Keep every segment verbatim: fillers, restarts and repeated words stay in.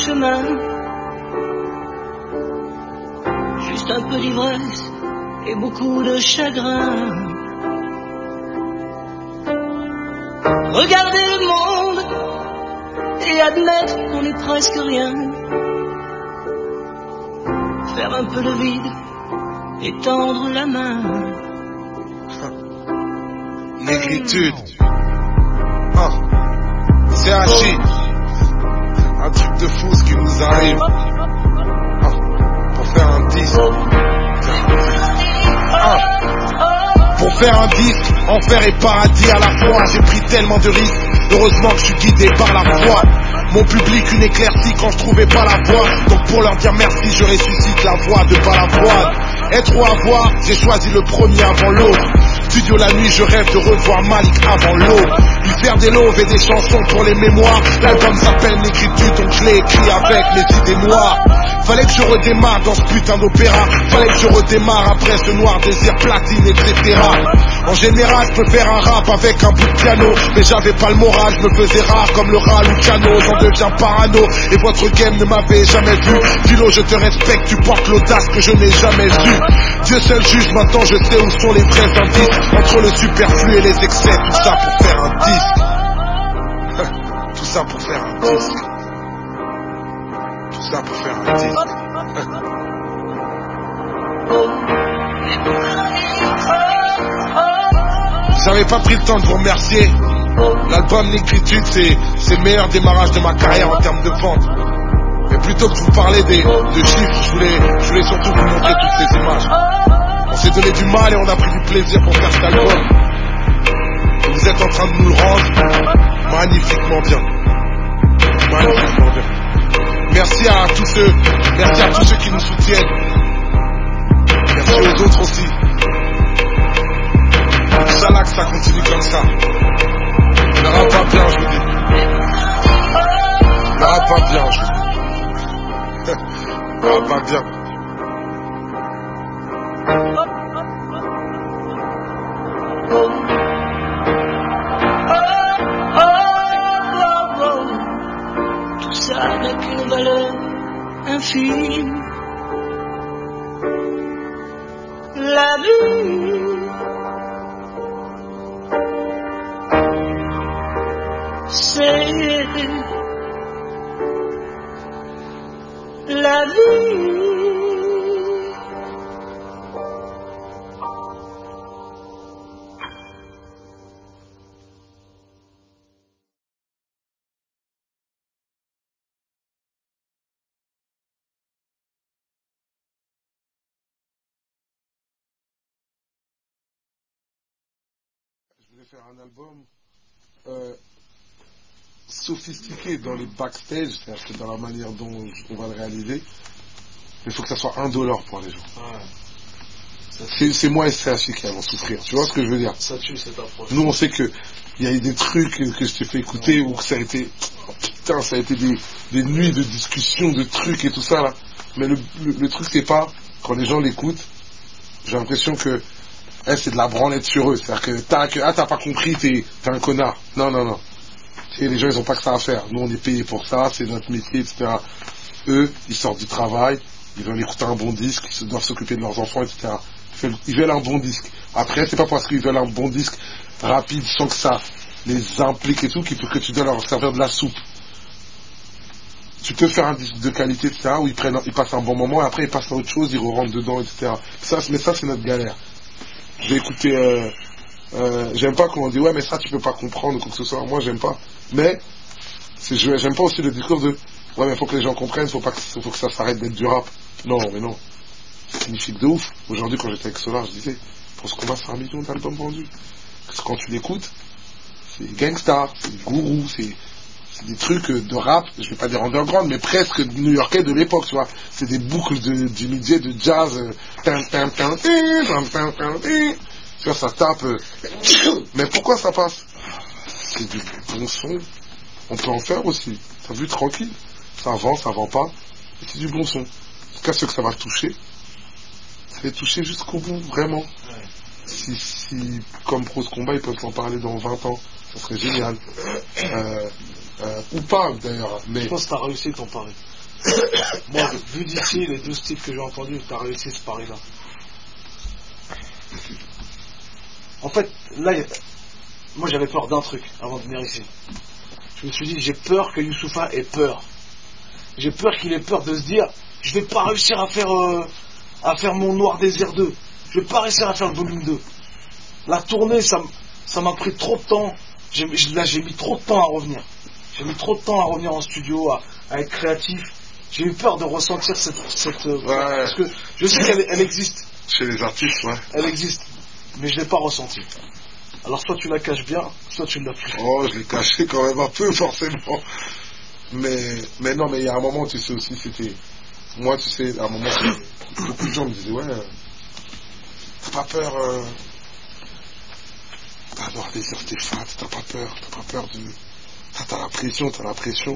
chemin. Juste un peu d'ivresse et beaucoup de chagrin. Regarder le monde et admettre qu'on n'est presque rien. Faire un peu de vide et tendre la main. Négritude. Ah, c'est Hachi. Un truc de fou ce qui nous arrive. Ah, pour faire un disque. Ah, pour faire un disque, enfer et paradis à la fois. J'ai pris tellement de risques. Heureusement que je suis guidé par la foi. Mon public une éclaircie quand je trouvais pas la voix. Donc pour leur dire merci je ressuscite la voix de Balavoine. Être ou avoir, j'ai choisi le premier avant l'autre. Studio la nuit, je rêve de revoir Malik avant l'aube. Lui faire des loves et des chansons pour les mémoires. L'album s'appelle Négritude, donc je l'ai écrit avec mes idées noires. Fallait que je redémarre dans ce putain d'opéra. Fallait que je redémarre après ce noir désir platine, et cetera. En général, je peux faire un rap avec un bout de piano, mais j'avais pas le moral, je me faisais rare comme le rat Luciano. J'en deviens parano, et votre game ne m'avait jamais vu. Philo, je te respecte, tu portes l'audace que je n'ai jamais eue. Dieu seul juge, maintenant je sais où sont les vrais indices. Entre le superflu et les excès, tout ça pour faire un disque. Tout ça pour faire un disque. Tout ça pour faire un disque. Vous avez pas pris le temps de vous remercier. L'album Négritude, c'est, c'est le meilleur démarrage de ma carrière en termes de vente. Mais plutôt que de vous parler des, de chiffres, je voulais, je voulais surtout vous montrer toutes ces images. On s'est donné du mal et on a pris du plaisir pour faire cet album. Et vous êtes en train de nous le rendre magnifiquement bien. Magnifiquement bien. Merci à tous ceux, merci à tous ceux qui nous soutiennent. Merci aux autres aussi. Inch'Allah que ça continue comme ça. Ne rate pas bien, je vous dis. Ne rate pas bien, je vous dis. Ne rate pas bien. Tout ça n'a qu'une valeur infime. La vie, c'est la vie. Je voulais faire un album euh, sophistiqué dans les backstage, c'est-à-dire que dans la manière dont on va le réaliser, mais il faut que ça soit indolore pour les gens. Ouais. C'est, c'est moi et C H I qui allons souffrir, tu vois ce que je veux dire? Ça tue cette approche. Nous on sait que il y a eu des trucs que je t'ai fait écouter ou que ça a été, oh, putain, ça a été des, des nuits de discussion, de trucs et tout ça là. Mais le, le, le truc c'est pas, quand les gens l'écoutent, j'ai l'impression que eh, c'est de la branlette sur eux. C'est-à-dire que t'as, que, ah, t'as pas compris, t'es, t'es un connard. Non, non, non. Et les gens, ils ont pas que ça à faire. Nous, on est payés pour ça, c'est notre métier, et cetera. Eux, ils sortent du travail, ils veulent écouter un bon disque, ils doivent s'occuper de leurs enfants, et cetera. Ils veulent un bon disque. Après, c'est pas parce qu'ils veulent un bon disque rapide, sans que ça les implique et tout, qu'il faut que tu dois leur servir de la soupe. Tu peux faire un disque de qualité, et cetera, où ils prennent, ils passent un bon moment, et après, ils passent à autre chose, ils rentrent dedans, et cetera. Ça, mais ça, c'est notre galère. J'ai écouté, euh, euh, j'aime pas quand on dit ouais mais ça tu peux pas comprendre ou quoi que ce soit, moi j'aime pas, mais c'est, j'aime pas aussi le discours de ouais mais faut que les gens comprennent, faut pas que, faut que ça s'arrête d'être du rap. Non mais non, c'est magnifique de ouf. Aujourd'hui quand j'étais avec Solar je disais pour ce combat c'est un million d'albums vendus, parce que quand tu l'écoutes c'est gangsta, c'est gourou, c'est, c'est des trucs de rap, je vais pas dire underground mais presque new-yorkais de l'époque, tu vois, c'est des boucles de Jimmy J de jazz, euh, tin, tin, tin, tin, tin, tin, tin, tin. Tu vois, ça tape, euh, mais pourquoi ça passe? C'est du bon son, on peut en faire aussi, t'as vu, tranquille, ça vend, ça vend pas, et c'est du bon son. En tout cas ceux que ça va toucher, ça va toucher jusqu'au bout, vraiment. Si, si comme Prose Combat ils peuvent en parler dans vingt ans, ça serait génial. Euh, euh, ou pas d'ailleurs, mais... Je pense que tu as réussi ton pari. Moi, vu d'ici, les douze titres que j'ai entendus, tu as réussi ce pari-là. En fait, là, moi j'avais peur d'un truc avant de venir ici. Je me suis dit, j'ai peur que Youssoupha ait peur. J'ai peur qu'il ait peur de se dire, je vais pas réussir à faire, euh, à faire mon Noir Désir deux. Je vais pas réussir à faire le volume deux. La tournée, ça, ça m'a pris trop de temps. J'ai, là, j'ai mis trop de temps à revenir. J'ai mis trop de temps à revenir en studio, à, à être créatif. J'ai eu peur de ressentir cette... cette ouais. Parce que je sais qu'elle elle existe. Chez les artistes, ouais. Elle existe. Mais je ne l'ai pas ressentie. Alors soit tu la caches bien, soit tu ne l'as plus. Oh, je l'ai caché quand même un peu, forcément. Mais, mais non, mais il y a un moment, tu sais aussi, c'était... Moi, tu sais, à un moment, beaucoup de gens me disaient, ouais, euh, t'as pas peur... Euh... T'as Noir Désir, t'es fat, t'as pas peur, t'as pas peur de... T'as, t'as la pression, t'as la pression.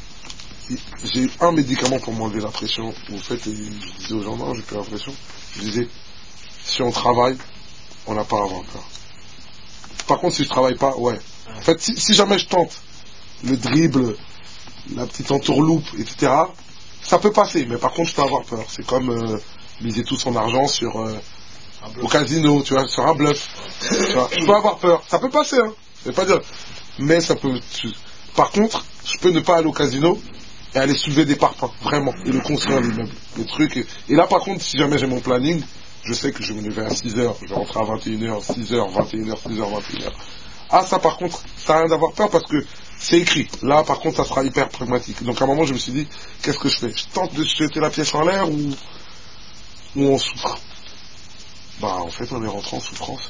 J'ai un médicament pour m'enlever la pression. En fait, je disais aux gens, non, j'ai plus la pression. Je disais, si on travaille, on n'a pas à avoir peur. Par contre, si je travaille pas, ouais. En fait, si, si jamais je tente le dribble, la petite entourloupe, et cetera, ça peut passer, mais par contre, je peux avoir peur. C'est comme euh, miser tout son argent sur euh, au casino, tu vois, sur un bluff. Tu vois, je peux avoir peur. Ça peut passer, hein. Je vais pas dire. Mais ça peut. Tu... Par contre, je peux ne pas aller au casino et aller soulever des parpaings, vraiment, et le construire l'immeuble, le truc. Et... et là, par contre, si jamais j'ai mon planning, je sais que je vais me lever à six heures, je vais rentrer à vingt et une heures, six heures, vingt et une heures, six heures, vingt et une heures. Ah, ça, par contre, ça n'a rien d'avoir peur parce que c'est écrit. Là, par contre, ça sera hyper pragmatique. Donc, à un moment, je me suis dit, qu'est-ce que je fais? Je tente de jeter la pièce en l'air ou, ou on souffre? Bah, en fait, on est rentré en souffrance.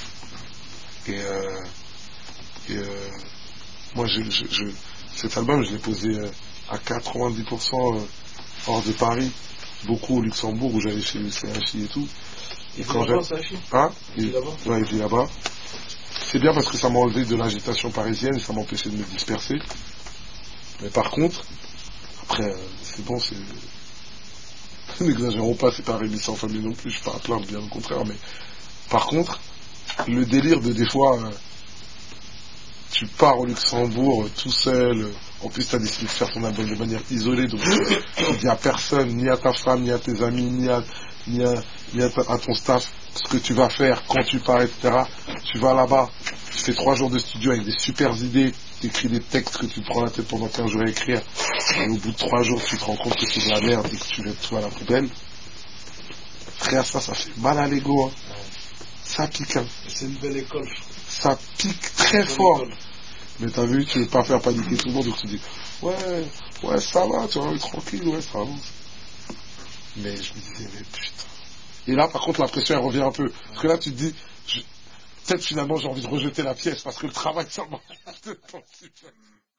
Et, euh, et euh, moi, je, je, je, cet album, je l'ai posé euh, à quatre-vingt-dix pour cent euh, hors de Paris, beaucoup au Luxembourg où j'allais chez le C H I et tout. Et quand j'ai... Hein il vit là-bas. Ouais, il vit là-bas. C'est bien parce que ça m'a enlevé de l'agitation parisienne et ça m'empêchait de me disperser. Mais par contre, après, euh, c'est bon, c'est... N'exagérons pas, c'est pas Rémi sans famille non plus, je suis pas à plaindre, bien au contraire, mais par contre, le délire de des fois, euh, tu pars au Luxembourg euh, tout seul, euh, en plus tu as décidé de faire ton album de manière isolée, donc tu dis à personne, ni à ta femme, ni à tes amis, ni à, ni à, ni à, ta, à ton staff, ce que tu vas faire, quand tu pars, et cetera. Tu vas là-bas, tu fais trois jours de studio avec des super idées, tu écris des textes que tu prends la tête pendant quinze jours à écrire, et au bout de trois jours tu te rends compte que c'est de la merde et que tu mets tout à la poubelle. Frère, ça, ça fait mal à l'ego, hein. Ça pique, hein. C'est une belle école. Ça pique très fort. École. Mais t'as vu, tu veux pas faire paniquer tout le monde, donc tu dis, ouais, ouais, ça va, tu vois, tranquille, ouais, ça avance. Mais je me disais, mais putain. Et là, par contre, la pression, elle revient un peu. Parce que là, tu te dis, je... peut-être finalement, j'ai envie de rejeter la pièce, parce que le travail, ça m'a